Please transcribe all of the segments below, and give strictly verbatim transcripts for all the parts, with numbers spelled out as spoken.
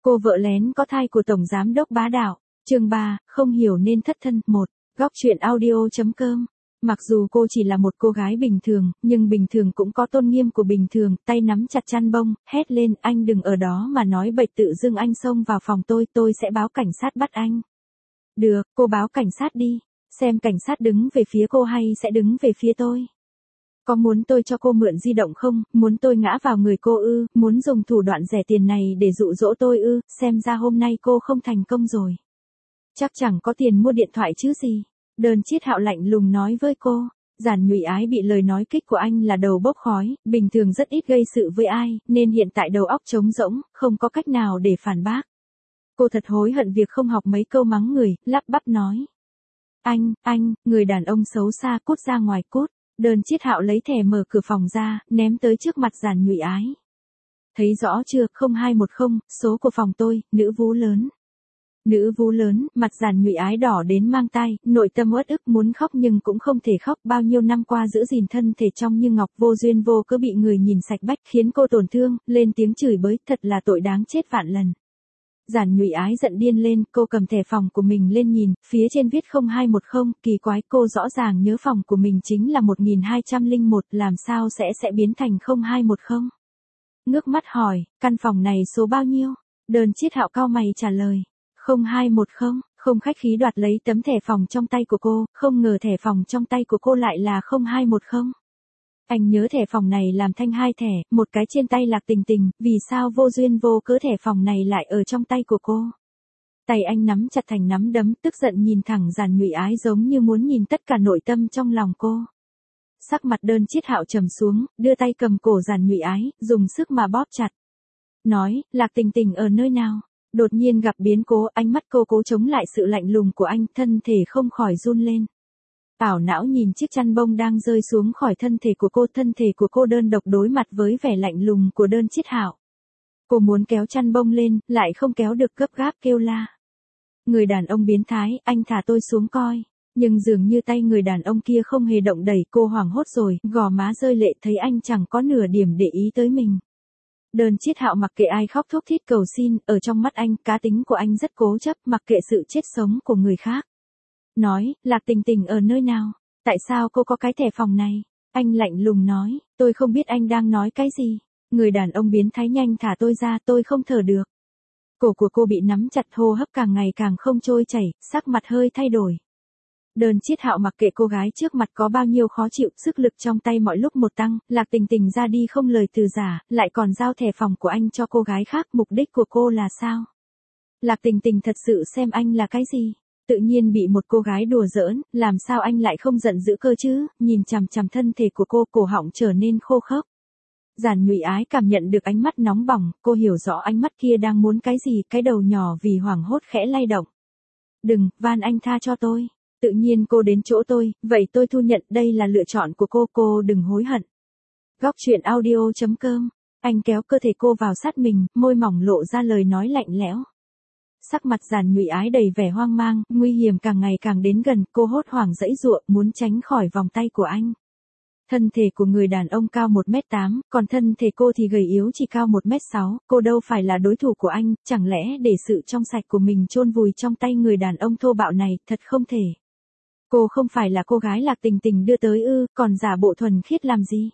Cô vợ lén có thai của Tổng Giám đốc bá đạo. Chương ba, không hiểu nên thất thân. Một. Góc truyện audio.com. Mặc dù cô chỉ là một cô gái bình thường, nhưng bình thường cũng có tôn nghiêm của bình thường, tay nắm chặt chăn bông, hét lên, anh đừng ở đó mà nói bậy, tự dưng anh xông vào phòng tôi, tôi sẽ báo cảnh sát bắt anh. Được, cô báo cảnh sát đi, xem cảnh sát đứng về phía cô hay sẽ đứng về phía tôi. Có muốn tôi cho cô mượn di động không, muốn tôi ngã vào người cô ư, muốn dùng thủ đoạn rẻ tiền này để dụ dỗ tôi ư, xem ra hôm nay cô không thành công rồi. Chắc chẳng có tiền mua điện thoại chứ gì. Đơn Chiết Hạo lạnh lùng nói với cô. Giản Nhụy Ái bị lời nói kích của anh là đầu bốc khói, bình thường rất ít gây sự với ai, nên hiện tại đầu óc trống rỗng, không có cách nào để phản bác. Cô thật hối hận việc không học mấy câu mắng người, lắp bắp nói. Anh, anh, người đàn ông xấu xa, cút ra ngoài, cút. Đơn Chiết Hạo lấy thẻ mở cửa phòng ra, ném tới trước mặt Giản Nhụy Ái. Thấy rõ chưa, không hai một không, số của phòng tôi, nữ vú lớn. Nữ vú lớn, mặt Giản Nhụy Ái đỏ đến mang tai, nội tâm uất ức muốn khóc nhưng cũng không thể khóc, bao nhiêu năm qua giữ gìn thân thể trong như ngọc, vô duyên vô cớ bị người nhìn sạch bách, khiến cô tổn thương, lên tiếng chửi bới, thật là tội đáng chết vạn lần. Giản Nhụy Ái giận điên lên, cô cầm thẻ phòng của mình lên nhìn, phía trên viết không hai một không, kỳ quái, cô rõ ràng nhớ phòng của mình chính là một nghìn hai trăm lẻ một, làm sao sẽ sẽ biến thành không hai một không? Ngước mắt hỏi, căn phòng này số bao nhiêu? Đơn Chiết Hạo cau mày trả lời. không hai một không, không khách khí đoạt lấy tấm thẻ phòng trong tay của cô, không ngờ thẻ phòng trong tay của cô lại là không hai một không. Anh nhớ thẻ phòng này làm thanh hai thẻ, một cái trên tay Lạc Tình Tình, vì sao vô duyên vô cớ thẻ phòng này lại ở trong tay của cô. Tay anh nắm chặt thành nắm đấm, tức giận nhìn thẳng Giản Nhụy Ái giống như muốn nhìn tất cả nội tâm trong lòng cô. Sắc mặt Đơn Chiết Hạo trầm xuống, đưa tay cầm cổ Giản Nhụy Ái, dùng sức mà bóp chặt. Nói, Lạc Tình Tình ở nơi nào? Đột nhiên gặp biến cố, ánh mắt cô cố chống lại sự lạnh lùng của anh, thân thể không khỏi run lên. Ảo não nhìn chiếc chăn bông đang rơi xuống khỏi thân thể của cô, thân thể của cô đơn độc đối mặt với vẻ lạnh lùng của Đơn Chiết Hạo. Cô muốn kéo chăn bông lên, lại không kéo được, gấp gáp kêu la. Người đàn ông biến thái, anh thả tôi xuống coi. Nhưng dường như tay người đàn ông kia không hề động đẩy, cô hoảng hốt rồi, gò má rơi lệ thấy anh chẳng có nửa điểm để ý tới mình. Đơn Chiết Hạo mặc kệ ai khóc thút thít cầu xin, ở trong mắt anh, cá tính của anh rất cố chấp, mặc kệ sự chết sống của người khác. Nói, Lạc Tình Tình ở nơi nào? Tại sao cô có cái thẻ phòng này? Anh lạnh lùng nói, tôi không biết anh đang nói cái gì. Người đàn ông biến thái, nhanh thả tôi ra, tôi không thở được. Cổ của cô bị nắm chặt, hô hấp càng ngày càng không trôi chảy, sắc mặt hơi thay đổi. Đơn Chiết Hạo mặc kệ cô gái trước mặt có bao nhiêu khó chịu, sức lực trong tay mọi lúc một tăng, Lạc Tình Tình ra đi không lời từ giả, lại còn giao thẻ phòng của anh cho cô gái khác, mục đích của cô là sao? Lạc Tình Tình thật sự xem anh là cái gì? Tự nhiên bị một cô gái đùa giỡn, làm sao anh lại không giận dữ cơ chứ? Nhìn chằm chằm thân thể của cô, cổ họng trở nên khô khốc. Giản Nhụy Ái cảm nhận được ánh mắt nóng bỏng, cô hiểu rõ ánh mắt kia đang muốn cái gì, cái đầu nhỏ vì hoảng hốt khẽ lay động. Đừng, van anh tha cho tôi. Tự nhiên cô đến chỗ tôi, vậy tôi thu nhận, đây là lựa chọn của cô, cô đừng hối hận. Góc truyện audio.com. Anh kéo cơ thể cô vào sát mình, môi mỏng lộ ra lời nói lạnh lẽo. Sắc mặt Giản Nhụy Ái đầy vẻ hoang mang, nguy hiểm càng ngày càng đến gần, cô hốt hoảng giãy giụa, muốn tránh khỏi vòng tay của anh. Thân thể của người đàn ông cao một mét tám, còn thân thể cô thì gầy yếu chỉ cao một mét sáu, cô đâu phải là đối thủ của anh, chẳng lẽ để sự trong sạch của mình chôn vùi trong tay người đàn ông thô bạo này, thật không thể. Cô không phải là cô gái Lạc Tình Tình đưa tới ư, còn giả bộ thuần khiết làm gì?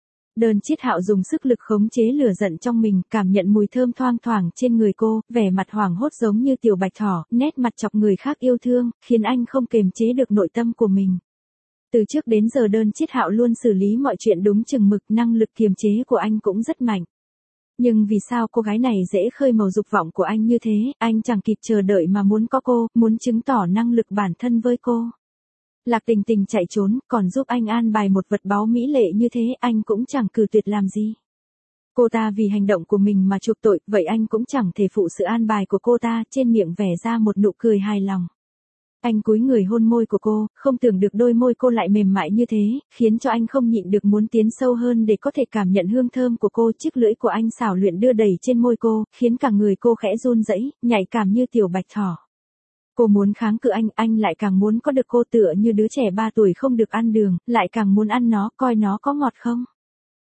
Đơn Chiết Hạo dùng sức lực khống chế lửa giận trong mình, cảm nhận mùi thơm thoang thoảng trên người cô, vẻ mặt hoảng hốt giống như tiểu bạch thỏ, nét mặt chọc người khác yêu thương, khiến anh không kềm chế được nội tâm của mình. Từ trước đến giờ Đơn Chiết Hạo luôn xử lý mọi chuyện đúng chừng mực, năng lực kiềm chế của anh cũng rất mạnh. Nhưng vì sao cô gái này dễ khơi mào dục vọng của anh như thế, anh chẳng kịp chờ đợi mà muốn có cô, muốn chứng tỏ năng lực bản thân với cô. Lạc Tình Tình chạy trốn, còn giúp anh an bài một vật báu mỹ lệ như thế, anh cũng chẳng cự tuyệt làm gì. Cô ta vì hành động của mình mà chuộc tội, vậy anh cũng chẳng thể phụ sự an bài của cô ta, trên miệng vẻ ra một nụ cười hài lòng. Anh cúi người hôn môi của cô, không tưởng được đôi môi cô lại mềm mại như thế, khiến cho anh không nhịn được muốn tiến sâu hơn để có thể cảm nhận hương thơm của cô. Chiếc lưỡi của anh xảo luyện đưa đẩy trên môi cô, khiến cả người cô khẽ run rẩy, nhạy cảm như tiểu bạch thỏ. Cô muốn kháng cự anh, anh lại càng muốn có được cô, tựa như đứa trẻ ba tuổi không được ăn đường, lại càng muốn ăn nó, coi nó có ngọt không.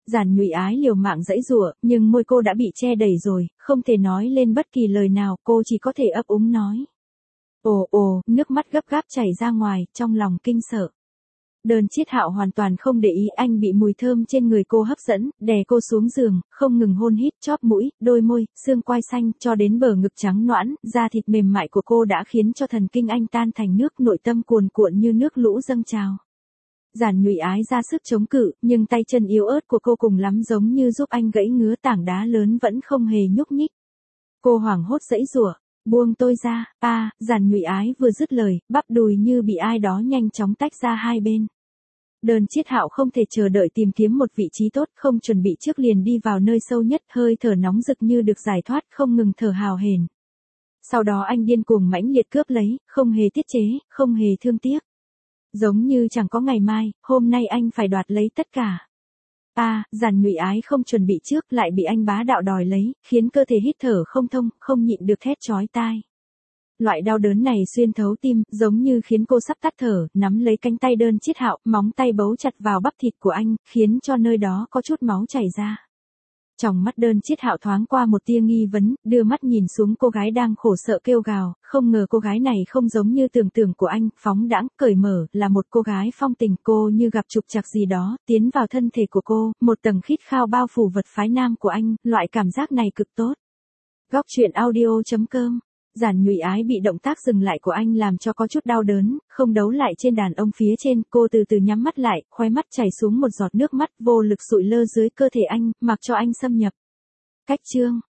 Giản Nhụy Ái liều mạng giãy giụa, nhưng môi cô đã bị che đầy rồi, không thể nói lên bất kỳ lời nào, cô chỉ có thể ấp úng nói. Ồ ồ, nước mắt gấp gáp chảy ra ngoài, trong lòng kinh sợ. Đơn Chiết Hạo hoàn toàn không để ý anh bị mùi thơm trên người cô hấp dẫn, đè cô xuống giường, không ngừng hôn hít, chóp mũi, đôi môi, xương quai xanh, cho đến bờ ngực trắng nõn, da thịt mềm mại của cô đã khiến cho thần kinh anh tan thành nước, nội tâm cuồn cuộn như nước lũ dâng trào. Giản Nhụy Ái ra sức chống cự, nhưng tay chân yếu ớt của cô cùng lắm giống như giúp anh gãy ngứa, tảng đá lớn vẫn không hề nhúc nhích. Cô hoảng hốt giãy giụa, buông tôi ra, a, à, Giản Nhụy Ái vừa dứt lời, bắp đùi như bị ai đó nhanh chóng tách ra hai bên. Đơn Chiết Hạo không thể chờ đợi tìm kiếm một vị trí tốt, không chuẩn bị trước liền đi vào nơi sâu nhất, hơi thở nóng rực như được giải thoát, không ngừng thở hào hển. Sau đó anh điên cuồng mãnh liệt cướp lấy, không hề tiết chế, không hề thương tiếc. Giống như chẳng có ngày mai, hôm nay anh phải đoạt lấy tất cả. A, à, Giản Nhụy Ái không chuẩn bị trước, lại bị anh bá đạo đòi lấy, khiến cơ thể hít thở không thông, không nhịn được thét chói tai. Loại đau đớn này xuyên thấu tim, giống như khiến cô sắp tắt thở, nắm lấy cánh tay Đơn Chiết Hạo, móng tay bấu chặt vào bắp thịt của anh, khiến cho nơi đó có chút máu chảy ra. Trong mắt Đơn Chiết Hạo thoáng qua một tia nghi vấn, đưa mắt nhìn xuống cô gái đang khổ sợ kêu gào, không ngờ cô gái này không giống như tưởng tượng của anh, phóng đãng, cởi mở, là một cô gái phong tình, cô như gặp trục trặc gì đó, tiến vào thân thể của cô, một tầng khít khao bao phủ vật phái nam của anh, loại cảm giác này cực tốt. Góc truyện audio chấm com. Giản Nhụy Ái bị động tác dừng lại của anh làm cho có chút đau đớn, không đấu lại trên đàn ông phía trên, cô từ từ nhắm mắt lại, khóe mắt chảy xuống một giọt nước mắt, vô lực sụi lơ dưới cơ thể anh, mặc cho anh xâm nhập. Cách chương